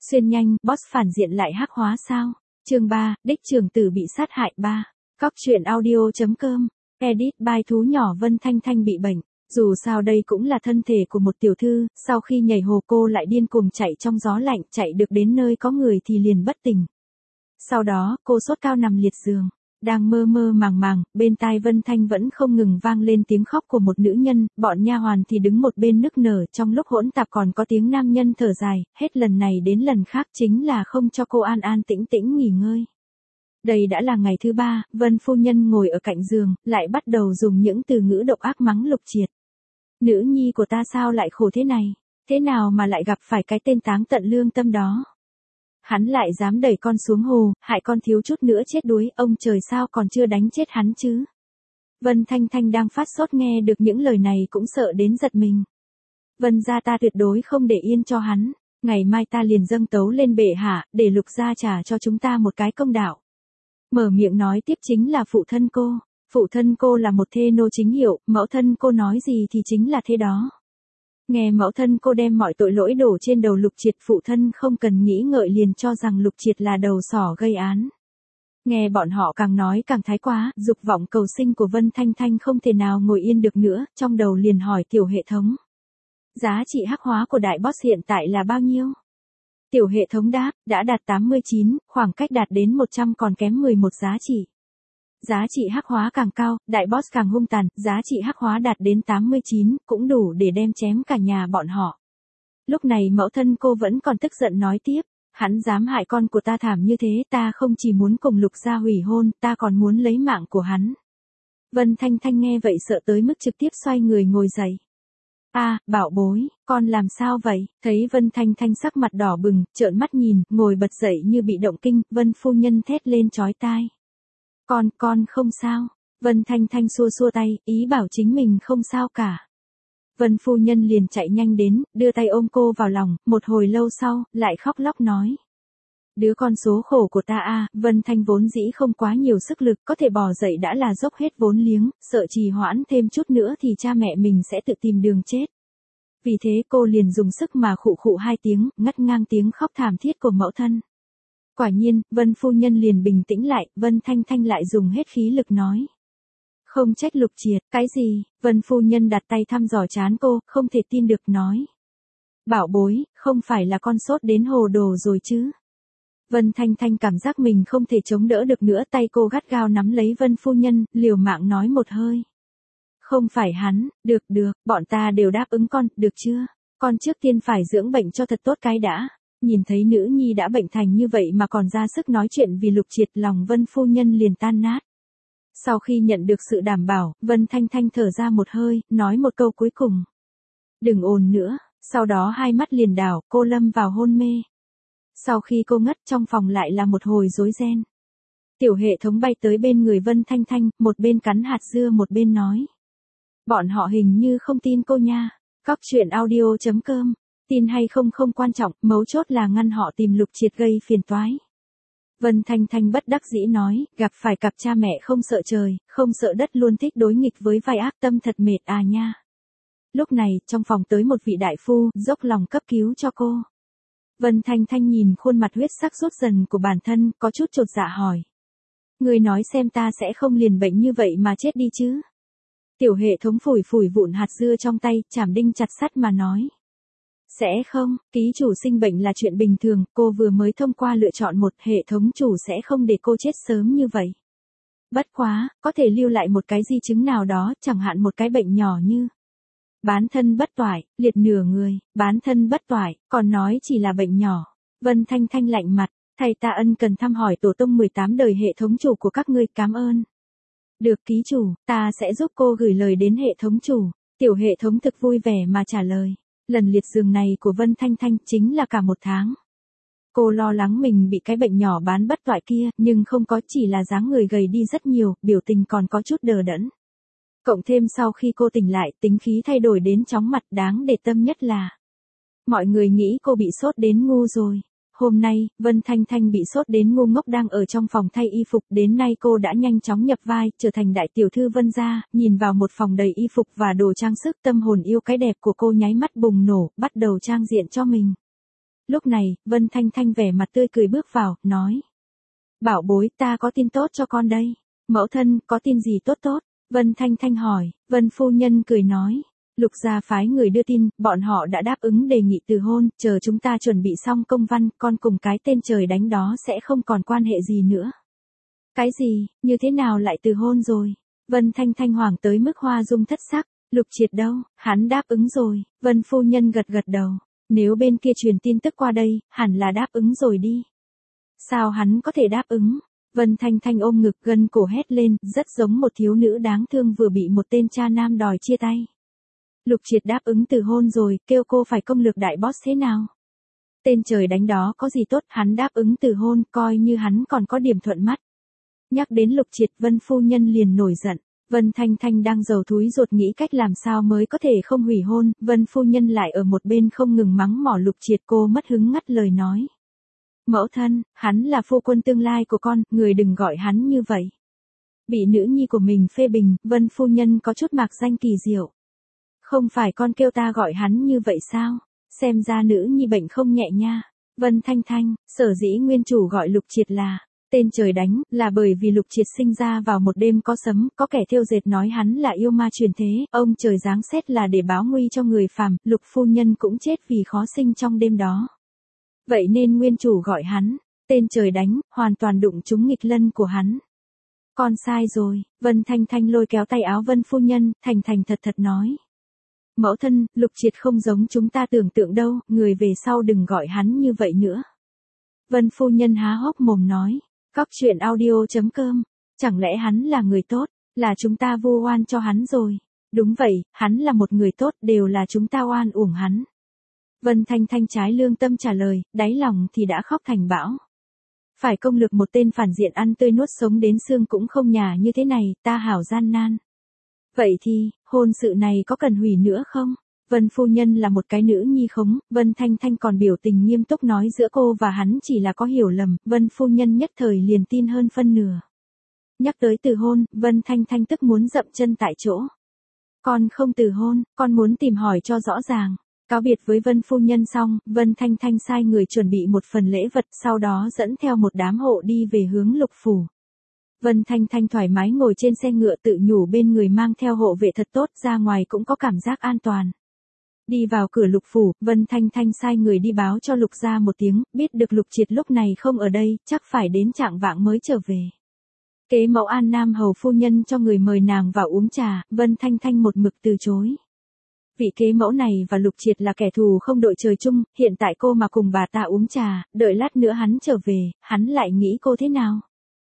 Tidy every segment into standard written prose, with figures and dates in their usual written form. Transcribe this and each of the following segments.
Xuyên nhanh, boss phản diện lại hắc hóa sao? Chương 3, đích trưởng tử bị sát hại 3. Cóc truyện audio.com. Edit by thú nhỏ Vân Thanh Thanh bị bệnh. Dù sao đây cũng là thân thể của một tiểu thư, sau khi nhảy hồ cô lại điên cuồng chạy trong gió lạnh, chạy được đến nơi có người thì liền bất tỉnh. Sau đó, cô sốt cao nằm liệt giường. Đang mơ mơ màng màng, bên tai Vân Thanh vẫn không ngừng vang lên tiếng khóc của một nữ nhân, bọn nha hoàn thì đứng một bên nức nở, trong lúc hỗn tạp còn có tiếng nam nhân thở dài, hết lần này đến lần khác chính là không cho cô an an tĩnh tĩnh nghỉ ngơi. Đây đã là ngày thứ 3, Vân phu nhân ngồi ở cạnh giường, lại bắt đầu dùng những từ ngữ độc ác mắng Lục Triệt. Nữ nhi của ta sao lại khổ thế này, thế nào mà lại gặp phải cái tên táng tận lương tâm đó. Hắn lại dám đẩy con xuống hồ, hại con thiếu chút nữa chết đuối, ông trời sao còn chưa đánh chết hắn chứ. Vân Thanh Thanh đang phát sốt nghe được những lời này cũng sợ đến giật mình. Vân gia ta tuyệt đối không để yên cho hắn, ngày mai ta liền dâng tấu lên bệ hạ, để Lục gia trả cho chúng ta một cái công đạo. Mở miệng nói tiếp chính là phụ thân cô. Phụ thân cô là một thê nô chính hiệu, mẫu thân cô nói gì thì chính là thế đó. Nghe mẫu thân cô đem mọi tội lỗi đổ trên đầu Lục Triệt, phụ thân không cần nghĩ ngợi liền cho rằng Lục Triệt là đầu sỏ gây án. Nghe bọn họ càng nói càng thái quá, dục vọng cầu sinh của Vân Thanh Thanh không thể nào ngồi yên được nữa, trong đầu liền hỏi tiểu hệ thống. Giá trị hắc hóa của đại boss hiện tại là bao nhiêu? Tiểu hệ thống đáp, đã đạt 89, khoảng cách đạt đến 100 còn kém 11 giá trị. Giá trị hắc hóa càng cao, đại boss càng hung tàn, giá trị hắc hóa đạt đến 89, cũng đủ để đem chém cả nhà bọn họ. Lúc này mẫu thân cô vẫn còn tức giận nói tiếp, hắn dám hại con của ta thảm như thế, ta không chỉ muốn cùng Lục gia hủy hôn, ta còn muốn lấy mạng của hắn. Vân Thanh Thanh nghe vậy sợ tới mức trực tiếp xoay người ngồi dậy. Bảo bối, con làm sao vậy? Thấy Vân Thanh Thanh sắc mặt đỏ bừng, trợn mắt nhìn, ngồi bật dậy như bị động kinh, Vân phu nhân thét lên chói tai. Con không sao. Vân Thanh Thanh xua xua tay, ý bảo chính mình không sao cả. Vân phu nhân liền chạy nhanh đến, đưa tay ôm cô vào lòng, một hồi lâu sau, lại khóc lóc nói. Đứa con số khổ của ta Vân Thanh vốn dĩ không quá nhiều sức lực, có thể bò dậy đã là dốc hết vốn liếng, sợ trì hoãn thêm chút nữa thì cha mẹ mình sẽ tự tìm đường chết. Vì thế cô liền dùng sức mà khụ khụ 2 tiếng, ngắt ngang tiếng khóc thảm thiết của mẫu thân. Quả nhiên, Vân phu nhân liền bình tĩnh lại, Vân Thanh Thanh lại dùng hết khí lực nói. Không trách Lục Triệt, cái gì? Vân phu nhân đặt tay thăm dò trán cô, không thể tin được nói. Bảo bối, không phải là con sốt đến hồ đồ rồi chứ? Vân Thanh Thanh cảm giác mình không thể chống đỡ được nữa, tay cô gắt gao nắm lấy Vân phu nhân, liều mạng nói một hơi. Không phải hắn, được, bọn ta đều đáp ứng con, được chưa? Con trước tiên phải dưỡng bệnh cho thật tốt cái đã. Nhìn thấy nữ nhi đã bệnh thành như vậy mà còn ra sức nói chuyện vì Lục Triệt, lòng Vân phu nhân liền tan nát. Sau khi nhận được sự đảm bảo, Vân Thanh Thanh thở ra một hơi, nói một câu cuối cùng. Đừng ồn nữa, sau đó hai mắt liền đảo, cô lâm vào hôn mê. Sau khi cô ngất trong phòng lại là một hồi rối ren. Tiểu hệ thống bay tới bên người Vân Thanh Thanh, một bên cắn hạt dưa một bên nói. Bọn họ hình như không tin cô nha. Cóc truyện audio.com. Tin hay không không quan trọng, mấu chốt là ngăn họ tìm Lục Triệt gây phiền toái. Vân Thanh Thanh bất đắc dĩ nói, gặp phải cặp cha mẹ không sợ trời, không sợ đất luôn thích đối nghịch với vai ác tâm thật mệt nha. Lúc này, trong phòng tới một vị đại phu, dốc lòng cấp cứu cho cô. Vân Thanh Thanh nhìn khuôn mặt huyết sắc rút dần của bản thân, có chút chột dạ hỏi. Người nói xem ta sẽ không liền bệnh như vậy mà chết đi chứ? Tiểu hệ thống phủi vụn hạt dưa trong tay, chảm đinh chặt sắt mà nói. Sẽ không, ký chủ sinh bệnh là chuyện bình thường, cô vừa mới thông qua lựa chọn một, hệ thống chủ sẽ không để cô chết sớm như vậy. Bất quá, có thể lưu lại một cái di chứng nào đó, chẳng hạn một cái bệnh nhỏ như bán thân bất toại, liệt nửa người, bán thân bất toại, còn nói chỉ là bệnh nhỏ. Vân Thanh Thanh lạnh mặt, thầy ta ân cần thăm hỏi tổ tông 18 đời hệ thống chủ của các ngươi, cảm ơn. Được ký chủ, ta sẽ giúp cô gửi lời đến hệ thống chủ. Tiểu hệ thống thực vui vẻ mà trả lời. Lần liệt giường này của Vân Thanh Thanh chính là cả 1 tháng. Cô lo lắng mình bị cái bệnh nhỏ bán bất toại kia, nhưng không có, chỉ là dáng người gầy đi rất nhiều, biểu tình còn có chút đờ đẫn. Cộng thêm sau khi cô tỉnh lại, tính khí thay đổi đến chóng mặt, đáng để tâm nhất là mọi người nghĩ cô bị sốt đến ngu rồi. Hôm nay, Vân Thanh Thanh bị sốt đến ngu ngốc đang ở trong phòng thay y phục, đến nay cô đã nhanh chóng nhập vai, trở thành đại tiểu thư Vân gia, nhìn vào một phòng đầy y phục và đồ trang sức, tâm hồn yêu cái đẹp của cô nháy mắt bùng nổ, bắt đầu trang diện cho mình. Lúc này, Vân Thanh Thanh vẻ mặt tươi cười bước vào, nói. Bảo bối, ta có tin tốt cho con đây. Mẫu thân, có tin gì tốt tốt? Vân Thanh Thanh hỏi, Vân phu nhân cười nói. Lục gia phái người đưa tin, bọn họ đã đáp ứng đề nghị từ hôn, chờ chúng ta chuẩn bị xong công văn, con cùng cái tên trời đánh đó sẽ không còn quan hệ gì nữa. Cái gì, như thế nào lại từ hôn rồi? Vân Thanh Thanh hoảng tới mức hoa dung thất sắc. Lục Triệt đâu, hắn đáp ứng rồi. Vân phu nhân gật gật đầu. Nếu bên kia truyền tin tức qua đây, hẳn là đáp ứng rồi đi. Sao hắn có thể đáp ứng? Vân Thanh Thanh ôm ngực gân cổ hét lên, rất giống một thiếu nữ đáng thương vừa bị một tên cha nam đòi chia tay. Lục Triệt đáp ứng từ hôn rồi, kêu cô phải công lược đại boss thế nào? Tên trời đánh đó có gì tốt, hắn đáp ứng từ hôn, coi như hắn còn có điểm thuận mắt. Nhắc đến Lục Triệt, Vân phu nhân liền nổi giận. Vân Thanh Thanh đang giàu thúi ruột nghĩ cách làm sao mới có thể không hủy hôn, Vân phu nhân lại ở một bên không ngừng mắng mỏ Lục Triệt, cô mất hứng ngắt lời nói. Mẫu thân, hắn là phu quân tương lai của con, người đừng gọi hắn như vậy. Bị nữ nhi của mình phê bình, Vân phu nhân có chút mạc danh kỳ diệu. Không phải con kêu ta gọi hắn như vậy sao? Xem ra nữ nhi bệnh không nhẹ nha. Vân Thanh Thanh, sở dĩ nguyên chủ gọi Lục Triệt là tên trời đánh, là bởi vì Lục Triệt sinh ra vào một đêm có sấm, có kẻ thêu dệt nói hắn là yêu ma truyền thế, ông trời giáng xét là để báo nguy cho người phàm, Lục phu nhân cũng chết vì khó sinh trong đêm đó. Vậy nên nguyên chủ gọi hắn, tên trời đánh, hoàn toàn đụng trúng nghịch lân của hắn. Con sai rồi, Vân Thanh Thanh lôi kéo tay áo Vân phu nhân, thành thành thật thật nói. Mẫu thân, Lục Triệt không giống chúng ta tưởng tượng đâu, người về sau đừng gọi hắn như vậy nữa. Vân phu nhân há hốc mồm nói. Cóc truyện audio.com, chẳng lẽ hắn là người tốt, là chúng ta vu oan cho hắn rồi. Đúng vậy, hắn là một người tốt, đều là chúng ta oan uổng hắn. Vân Thanh Thanh trái lương tâm trả lời, đáy lòng thì đã khóc thành bão. Phải công lược một tên phản diện ăn tươi nuốt sống đến xương cũng không nhả như thế này, ta hảo gian nan. Vậy thì, hôn sự này có cần hủy nữa không? Vân phu nhân là một cái nữ nhi khống, Vân Thanh Thanh còn biểu tình nghiêm túc nói giữa cô và hắn chỉ là có hiểu lầm, Vân phu nhân nhất thời liền tin hơn phân nửa. Nhắc tới từ hôn, Vân Thanh Thanh tức muốn dậm chân tại chỗ. Con không từ hôn, con muốn tìm hỏi cho rõ ràng. Cáo biệt với Vân phu nhân xong, Vân Thanh Thanh sai người chuẩn bị một phần lễ vật, sau đó dẫn theo một đám hộ đi về hướng Lục phủ. Vân Thanh Thanh thoải mái ngồi trên xe ngựa tự nhủ bên người mang theo hộ vệ thật tốt, ra ngoài cũng có cảm giác an toàn. Đi vào cửa Lục phủ, Vân Thanh Thanh sai người đi báo cho Lục gia một tiếng, biết được Lục Triệt lúc này không ở đây, chắc phải đến trạng vạng mới trở về. Kế mẫu An Nam hầu phu nhân cho người mời nàng vào uống trà, Vân Thanh Thanh một mực từ chối. Vị kế mẫu này và Lục Triệt là kẻ thù không đội trời chung, hiện tại cô mà cùng bà ta uống trà, đợi lát nữa hắn trở về, hắn lại nghĩ cô thế nào?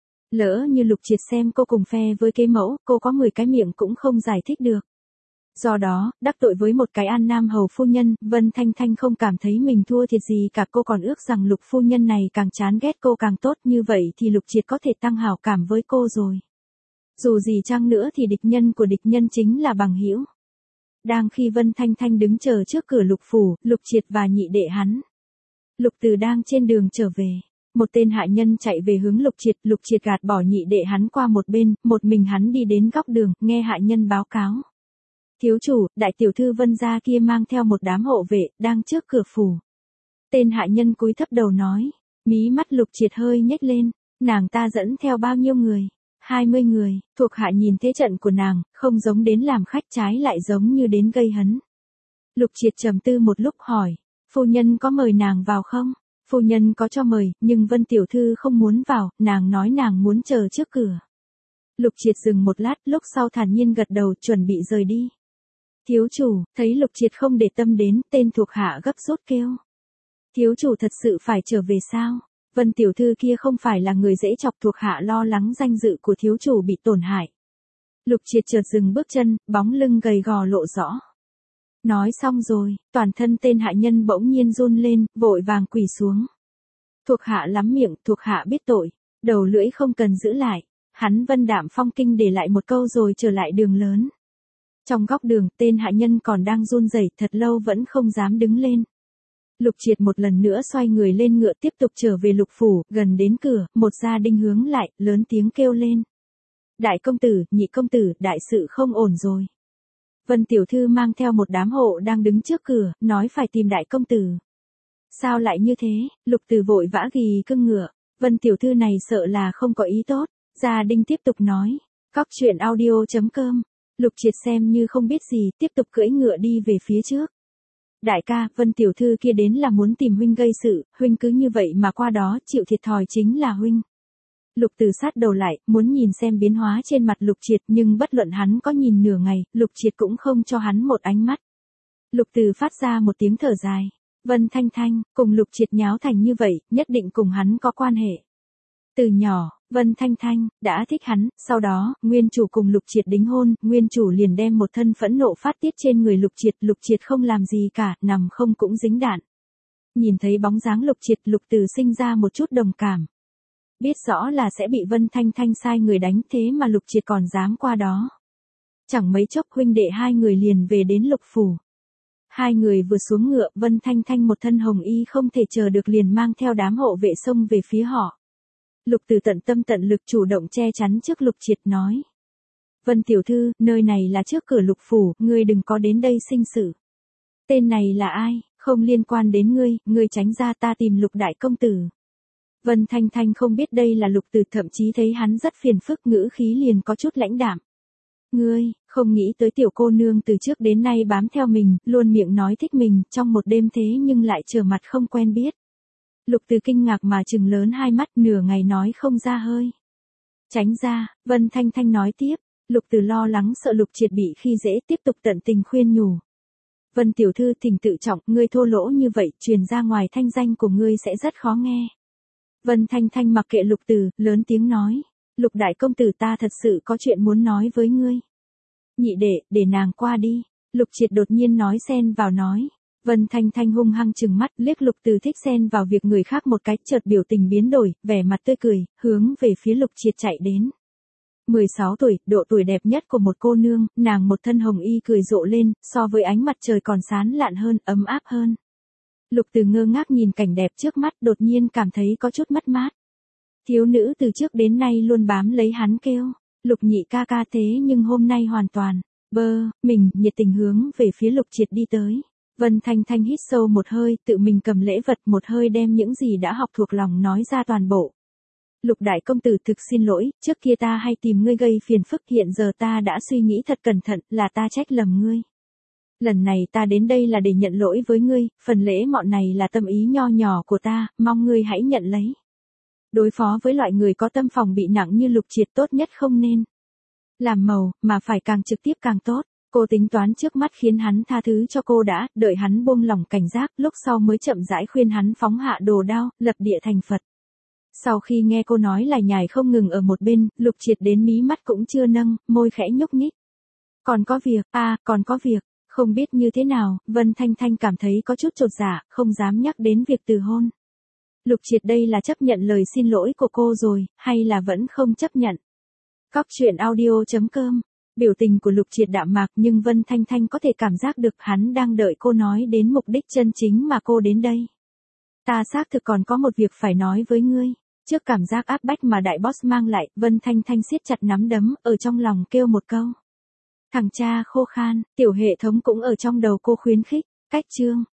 Lỡ như Lục Triệt xem cô cùng phe với kế mẫu, cô có 10 cái miệng cũng không giải thích được. Do đó, đắc tội với một cái An Nam hầu phu nhân, Vân Thanh Thanh không cảm thấy mình thua thiệt gì cả, cô còn ước rằng Lục phu nhân này càng chán ghét cô càng tốt, như vậy thì Lục Triệt có thể tăng hảo cảm với cô rồi. Dù gì chăng nữa thì địch nhân của địch nhân chính là bằng hữu. Đang khi Vân Thanh Thanh đứng chờ trước cửa Lục phủ, Lục Triệt và nhị đệ hắn. Lục Từ đang trên đường trở về. Một tên hạ nhân chạy về hướng Lục Triệt gạt bỏ nhị đệ hắn qua một bên, một mình hắn đi đến góc đường, nghe hạ nhân báo cáo. Thiếu chủ, đại tiểu thư Vân gia kia mang theo một đám hộ vệ, đang trước cửa phủ. Tên hạ nhân cúi thấp đầu nói, mí mắt Lục Triệt hơi nhếch lên, nàng ta dẫn theo bao nhiêu người? 20 người, thuộc hạ nhìn thế trận của nàng, không giống đến làm khách, trái lại giống như đến gây hấn. Lục Triệt trầm tư một lúc hỏi, phu nhân có mời nàng vào không? Phu nhân có cho mời, nhưng Vân tiểu thư không muốn vào, nàng nói nàng muốn chờ trước cửa. Lục Triệt dừng một lát, lúc sau thản nhiên gật đầu, chuẩn bị rời đi. Thiếu chủ, thấy Lục Triệt không để tâm đến, tên thuộc hạ gấp rút kêu. Thiếu chủ thật sự phải trở về sao? Vân tiểu thư kia không phải là người dễ chọc, thuộc hạ lo lắng danh dự của thiếu chủ bị tổn hại. Lục Triệt chợt dừng bước chân, bóng lưng gầy gò lộ rõ. Nói xong rồi, toàn thân tên hạ nhân bỗng nhiên run lên, vội vàng quỳ xuống. Thuộc hạ lắm miệng, thuộc hạ biết tội, đầu lưỡi không cần giữ lại. Hắn Vân Đạm Phong kinh để lại một câu rồi trở lại đường lớn. Trong góc đường, tên hạ nhân còn đang run rẩy, thật lâu vẫn không dám đứng lên. Lục Triệt một lần nữa xoay người lên ngựa tiếp tục trở về Lục phủ, gần đến cửa, một gia đình hướng lại, lớn tiếng kêu lên. Đại công tử, nhị công tử, đại sự không ổn rồi. Vân tiểu thư mang theo một đám hộ đang đứng trước cửa, nói phải tìm đại công tử. Sao lại như thế? Lục Từ vội vã ghi cưng ngựa. Vân tiểu thư này sợ là không có ý tốt. Gia Đinh tiếp tục nói. Cóc truyện audio.com. Lục Triệt xem như không biết gì, tiếp tục cưỡi ngựa đi về phía trước. Đại ca, Vân tiểu thư kia đến là muốn tìm huynh gây sự, huynh cứ như vậy mà qua đó chịu thiệt thòi chính là huynh. Lục Từ sát đầu lại, muốn nhìn xem biến hóa trên mặt Lục Triệt, nhưng bất luận hắn có nhìn nửa ngày, Lục Triệt cũng không cho hắn một ánh mắt. Lục Từ phát ra một tiếng thở dài. Vân Thanh Thanh, cùng Lục Triệt nháo thành như vậy, nhất định cùng hắn có quan hệ. Từ nhỏ, Vân Thanh Thanh đã thích hắn, sau đó, nguyên chủ cùng Lục Triệt đính hôn, nguyên chủ liền đem một thân phẫn nộ phát tiết trên người Lục Triệt không làm gì cả, nằm không cũng dính đạn. Nhìn thấy bóng dáng Lục Triệt, Lục Từ sinh ra một chút đồng cảm. Biết rõ là sẽ bị Vân Thanh Thanh sai người đánh, thế mà Lục Triệt còn dám qua đó. Chẳng mấy chốc huynh đệ hai người liền về đến Lục phủ. Hai người vừa xuống ngựa, Vân Thanh Thanh một thân hồng y không thể chờ được liền mang theo đám hộ vệ xông về phía họ. Lục Từ tận tâm tận lực chủ động che chắn trước Lục Triệt nói. Vân tiểu thư, nơi này là trước cửa Lục phủ, ngươi đừng có đến đây sinh sự. Tên này là ai, không liên quan đến ngươi tránh ra, ta tìm Lục đại công tử. Vân Thanh Thanh không biết đây là Lục Từ, thậm chí thấy hắn rất phiền phức, ngữ khí liền có chút lãnh đạm. Ngươi, không nghĩ tới tiểu cô nương từ trước đến nay bám theo mình, luôn miệng nói thích mình, trong một đêm thế nhưng lại trở mặt không quen biết. Lục Từ kinh ngạc mà trừng lớn hai mắt, nửa ngày nói không ra hơi. Tránh ra, Vân Thanh Thanh nói tiếp. Lục Từ lo lắng sợ Lục Triệt bị khi dễ, tiếp tục tận tình khuyên nhủ. Vân tiểu thư thỉnh tự trọng, ngươi thô lỗ như vậy, truyền ra ngoài thanh danh của ngươi sẽ rất khó nghe. Vân Thanh Thanh mặc kệ Lục Từ, lớn tiếng nói. Lục đại công tử, ta thật sự có chuyện muốn nói với ngươi. Nhị đệ, để nàng qua đi. Lục Triệt đột nhiên nói xen vào nói. Vân Thanh Thanh hung hăng trừng mắt, liếc Lục Từ thích xen vào việc người khác một cái, chợt biểu tình biến đổi, vẻ mặt tươi cười, hướng về phía Lục Triệt chạy đến. 16 tuổi, độ tuổi đẹp nhất của một cô nương, nàng một thân hồng y cười rộ lên, so với ánh mặt trời còn sáng lạn hơn, ấm áp hơn. Lục Từ ngơ ngác nhìn cảnh đẹp trước mắt, đột nhiên cảm thấy có chút mất mát. Thiếu nữ từ trước đến nay luôn bám lấy hắn kêu. Lục nhị ca ca, thế nhưng hôm nay hoàn toàn, mình nhiệt tình hướng về phía Lục Triệt đi tới. Vân Thanh Thanh hít sâu một hơi, tự mình cầm lễ vật, một hơi đem những gì đã học thuộc lòng nói ra toàn bộ. Lục đại công tử, thực xin lỗi, trước kia ta hay tìm ngươi gây phiền phức, hiện giờ ta đã suy nghĩ thật cẩn thận, là ta trách lầm ngươi. Lần này ta đến đây là để nhận lỗi với ngươi, phần lễ mọn này là tâm ý nho nhỏ của ta, mong ngươi hãy nhận lấy. Đối phó với loại người có tâm phòng bị nặng như Lục Triệt, tốt nhất không nên làm màu, mà phải càng trực tiếp càng tốt. Cô tính toán trước mắt khiến hắn tha thứ cho cô đã, đợi hắn buông lỏng cảnh giác, lúc sau mới chậm rãi khuyên hắn phóng hạ đồ đao, lập địa thành Phật. Sau khi nghe cô nói lải nhải không ngừng ở một bên, Lục Triệt đến mí mắt cũng chưa nâng, môi khẽ nhúc nhích. Còn có việc, còn có việc, không biết như thế nào, Vân Thanh Thanh cảm thấy có chút chột dạ, không dám nhắc đến việc từ hôn. Lục Triệt đây là chấp nhận lời xin lỗi của cô rồi, hay là vẫn không chấp nhận? Cóc truyện audio.com. Biểu tình của Lục Triệt đạm mạc, nhưng Vân Thanh Thanh có thể cảm giác được hắn đang đợi cô nói đến mục đích chân chính mà cô đến đây. Ta xác thực còn có một việc phải nói với ngươi. Trước cảm giác áp bách mà đại boss mang lại, Vân Thanh Thanh siết chặt nắm đấm, ở trong lòng kêu một câu. Thằng cha khô khan, tiểu hệ thống cũng ở trong đầu cô khuyến khích. Cách chương.